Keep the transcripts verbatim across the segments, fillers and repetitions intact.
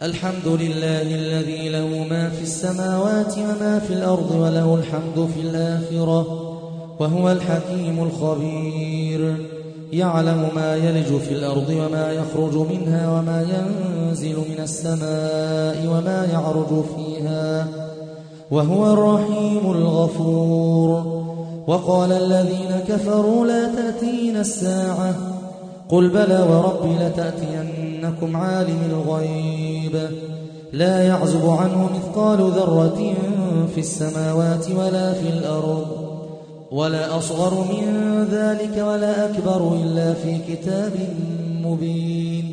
الحمد لله الذي له ما في السماوات وما في الأرض وله الحمد في الآخرة وهو الحكيم الخبير. يعلم ما يلج في الأرض وما يخرج منها وما ينزل من السماء وما يعرج فيها وهو الرحيم الغفور. وقال الذين كفروا لا تأتينا الساعة قل بلى وربي لتأتينكم عالم الغيب لا يعزب عنه مثقال ذرة في السماوات ولا في الأرض ولا أصغر من ذلك ولا أكبر إلا في كتاب مبين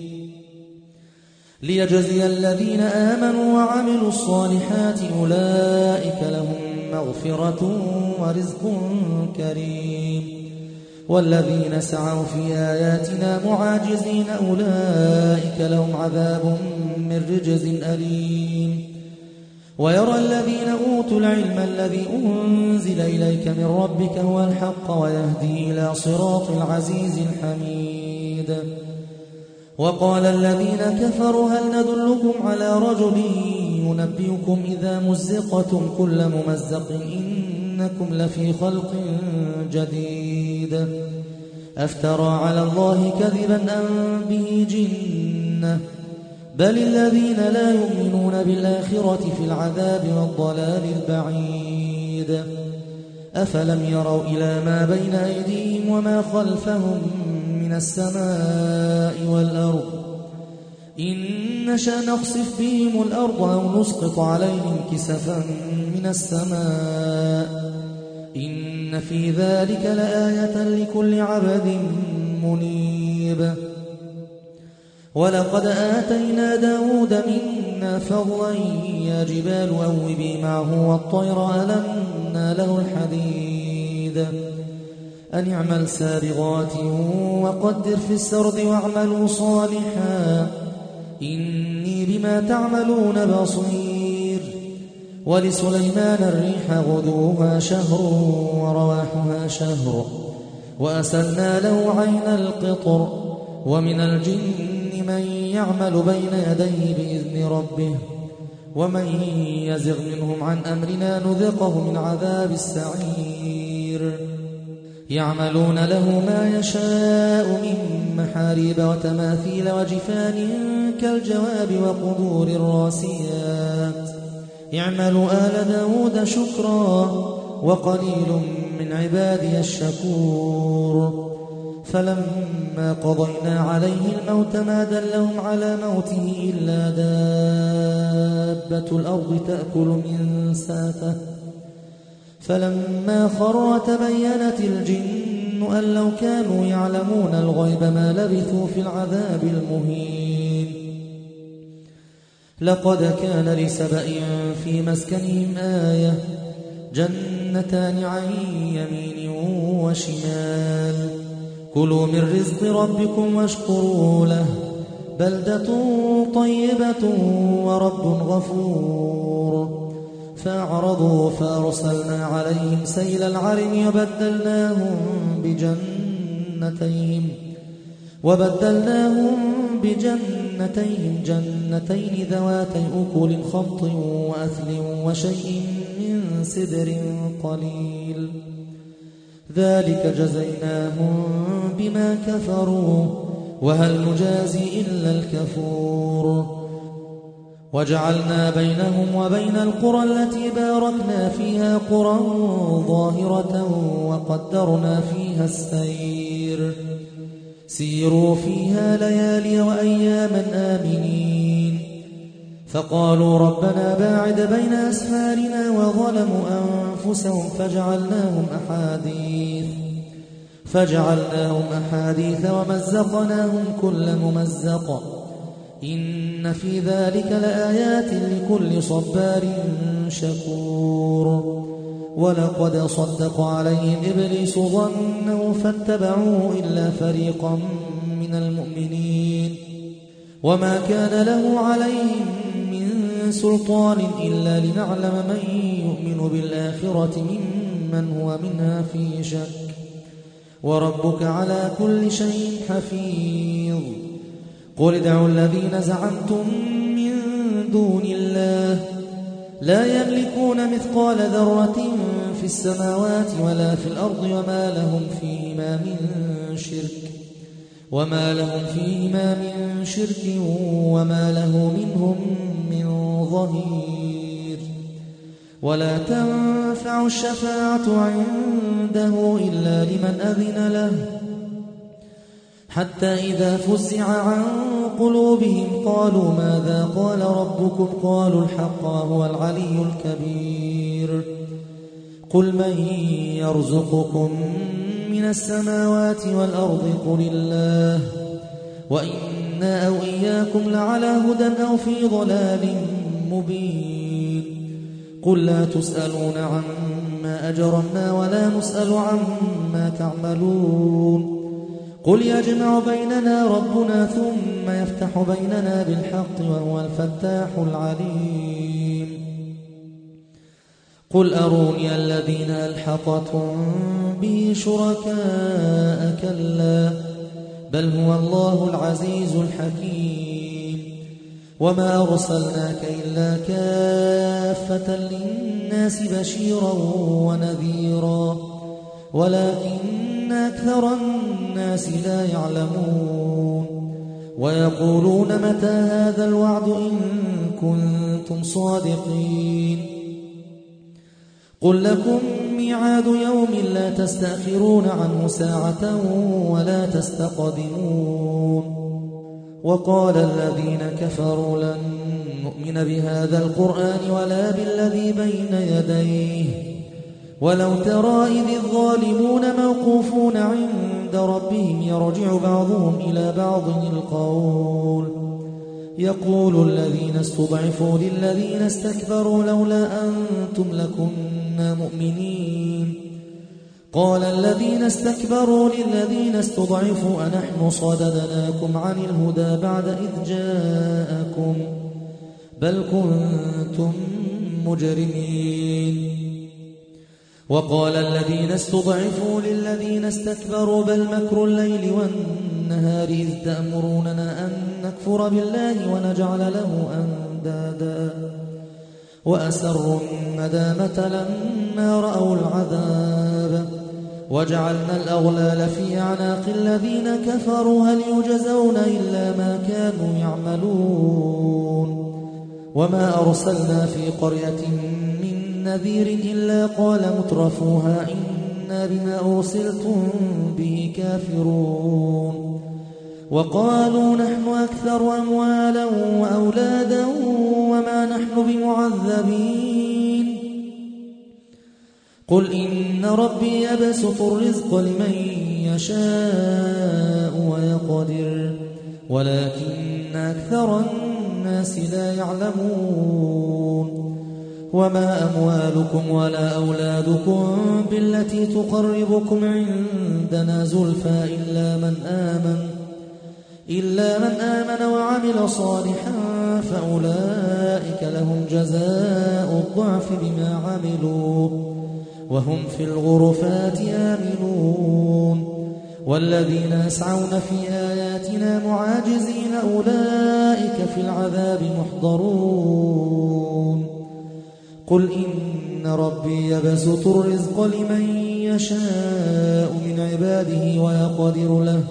ليجزي الذين آمنوا وعملوا الصالحات أولئك لهم مغفرة ورزق كريم. والذين سعوا في آياتنا معاجزين أولئك لهم عذاب من رجز أليم. ويرى الذين أوتوا العلم الذي أنزل إليك من ربك هو الحق ويهدي إلى صراط العزيز الحميد. وقال الذين كفروا هل ندلكم على رجل ينبئكم إذا مزقتم كل ممزق إنكم لفي خلق جديد أفترى على الله كذبا أم به جنة بل الذين لا يؤمنون بالآخرة في العذاب والضلال البعيد. أفلم يروا إلى ما بين أيديهم وما خلفهم من السماء والأرض إن نشأ نخسف بهم الأرض أو نسقط عليهم كسفا من السماء إن في ذلك لآية لكل عبد منيب. ولقد آتينا داود منا فضلا يا جبال أوبي معه والطير ألنا له الحديد أن اعمل سابغات وقدر في السرد واعملوا صالحا إني بما تعملون بصير. ولسليمان الريح غدوها شهر ورواحها شهر وأسلنا له عين القطر ومن الجن من يعمل بين يديه بإذن ربه ومن يزغ منهم عن أمرنا نذقه من عذاب السعير. يعملون له ما يشاء من محاريب وتماثيل وجفان كالجواب وقدور الراسيات اعملوا آل داود شكرا وقليل من عبادي الشكور. فلما قضينا عليه الموت ما دلهم على موته إلا دابة الأرض تأكل من ساته فلما خر تبينت الجن أن لو كانوا يعلمون الغيب ما لبثوا في العذاب المهين. لقد كان لسبأ في مسكنهم آية جنتان عن يمين وشمال كلوا من رزق ربكم واشكروا له بلدة طيبة ورب غفور. فأعرضوا فأرسلنا عليهم سيل العرم وبدلناهم بجنتين وبدلناهم بجنتين جنتين ذواتي أكل خمط وأثل وشيء من سدر قليل ذلك جزيناهم بما كفروا وهل نجازي إلا الكفور. وجعلنا بينهم وبين القرى التي باركنا فيها قرى ظاهرة وقدرنا فيها السير سيروا فيها ليالي وأياما آمنين. فقالوا ربنا باعد بين أسفارنا وظلموا أنفسهم فجعلناهم أحاديث فجعلناهم أحاديث ومزقناهم كل ممزق إن في ذلك لآيات لكل صبار شكور. ولقد صدق عليهم إبليس ظنه فاتبعوه إلا فريقا من المؤمنين وما كان له عليهم من سلطان إلا لنعلم من يؤمن بالآخرة ممن هو منها في شك وربك على كل شيء حفيظ. قل ادعوا الذين زعمتم من دون الله لا يملكون مثقال ذرة في السماوات ولا في الأرض وما لهم فيهما من شرك وما لهم فيهما من شرك وما له منهم من ظهير ولا تنفع الشفاعة عنده إلا لمن أذن له حتى إذا فزع عن قلوبهم قالوا ماذا قال ربكم قالوا الحق وهو العلي الكبير قل من يرزقكم من السماوات والأرض قل الله وإنا أو إياكم لعلى هدى أو في ضلال مبين قل لا تسألون عما أجرمنا ولا نسأل عما تعملون قل يجمع بيننا ربنا ثم يفتح بيننا بالحق وهو الفتاح العليم قل أروني الذين ألحقتم به شركاء كلا بل هو الله العزيز الحكيم وما أرسلناك إلا كافة للناس بشيرا ونذيرا ولكن أكثر الناس لا يعلمون ويقولون متى هذا الوعد إن كنتم صادقين قل لكم ميعاد يوم لا تستأخرون عنه ساعة ولا تستقدمون وقال الذين كفروا لن نؤمن بهذا القرآن ولا بالذي بين يديه ولو ترى إذ الظالمون موقوفون عند ربهم يرجع بعضهم إلى بعض القول يقول الذين استضعفوا للذين استكبروا لولا أنتم لكنا مؤمنين قال الذين استكبروا للذين استضعفوا أنحن صددناكم عن الهدى بعد إذ جاءكم بل كنتم مجرمين وقال الذين استضعفوا للذين استكبروا بل مكر الليل والنهار إذ تأمروننا أن نكفر بالله ونجعل له أندادا وأسروا الندامة لما رأوا العذاب وجعلنا الأغلال في أعناق الذين كفروا هل يجزون إلا ما كانوا يعملون وما أرسلنا في قرية من نذير إلا قال مترفوها إنا بما أرسلتم به كافرون وقالوا نحن أكثر أموالا وأولادا وما نحن بمعذبين قل إن ربي يبسط الرزق لمن يشاء ويقدر ولكن أكثر الناس لا يعلمون وما أموالكم ولا أولادكم بالتي تقربكم عندنا زلفى إلا من آمن إلا من آمن وعمل صالحا فأولئك لهم جزاء الضعف بما عملوا وهم في الغرفات آمنون والذين يسعون في آياتنا معاجزين أولئك في العذاب محضرون قل إن ربي يبسط الرزق لمن يشاء من عباده ويقدر له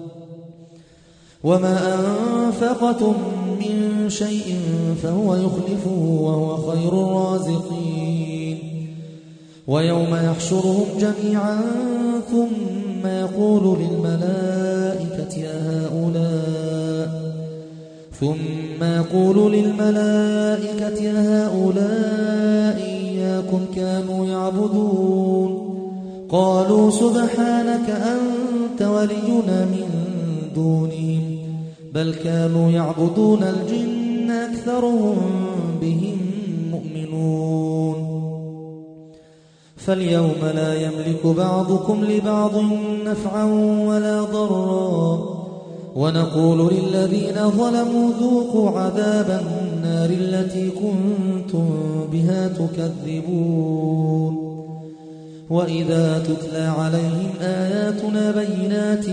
وما أنفقتم من شيء فهو يخلفه وهو خير الرازقين ويوم يحشرهم جميعا ثم يقول للملائكة أهؤلاء ثم يقول للملائكة أهؤلاء إياكم كانوا يعبدون قالوا سبحانك أنت ولينا من دونهم بل كانوا يعبدون الجن أكثرهم بهم مؤمنون فاليوم لا يملك بعضكم لبعض نفعا ولا ضرا ونقول للذين ظلموا ذوقوا عذاب النار التي كنتم بها تكذبون وإذا تتلى عليهم آياتنا بينات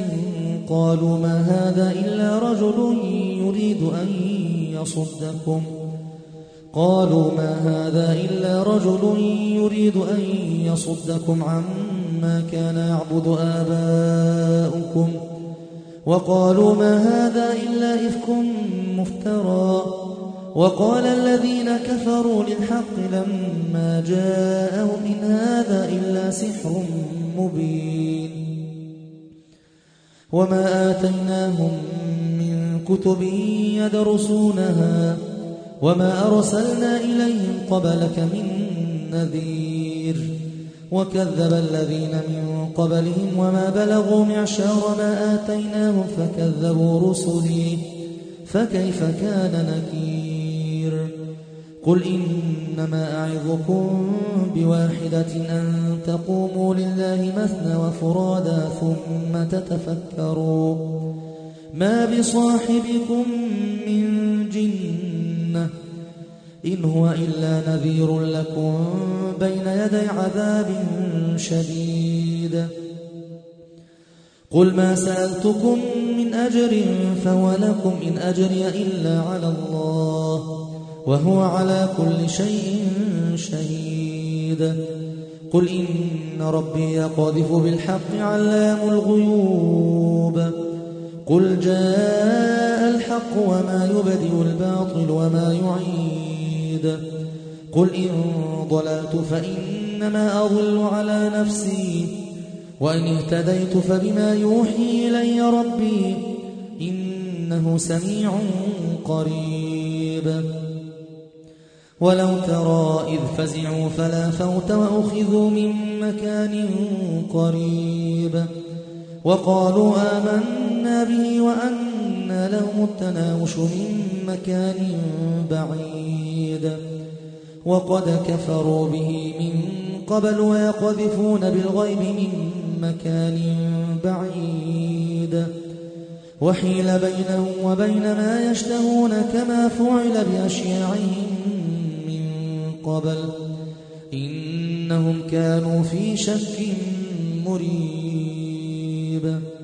قالوا ما هذا إلا رجل يريد أن يصدكم قالوا ما هذا إلا رجل يريد أن يصدكم عما كان يعبد آباؤكم وقالوا ما هذا إلا إفك مفترى وقال الذين كفروا للحق لما جاءهم إن هذا إلا سحر مبين وما آتيناهم من كتب يدرسونها وما أرسلنا إليهم قبلك من نذير وكذب الذين من قبلهم وما بلغوا معشار ما آتيناهم فكذبوا رسلي فكيف كان نكير قل إنما أعظكم بواحدة أن تقوموا لله مثنى وفرادا ثم تتفكروا ما بصاحبكم من جنة إن هو إلا نذير لكم بين يدي عذاب شديد قل ما سألتكم من أجر فهو لكم إن أجري إلا على الله وهو على كل شيء شهيد قل إن ربي يقذف بالحق علام الغيوب قل جاء الحق وما يبدئ الباطل وما يعيد قل إن ضللت فإنما أضل على نفسي وإن اهتديت فبما يوحي إلي ربي إنه سميع قريب ولو ترى إذ فزعوا فلا فوت وأخذوا من مكان قريب وقالوا آمنا به وأنى لهم التناوش من مكان بعيد وقد كفروا به من قبل ويقذفون بالغيب من مكان بعيد وحيل بينهم وبين ما يشتهون كما فعل بأشياعهم من قبل إنهم كانوا في شك مريب